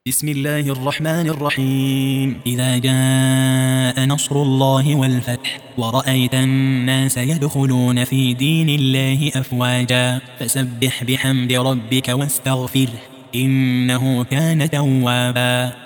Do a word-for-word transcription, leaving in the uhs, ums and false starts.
بسم الله الرحمن الرحيم. إذا جاء نصر الله والفتح ورأيت الناس يدخلون في دين الله أفواجا فسبح بحمد ربك واستغفره إنه كان توابا.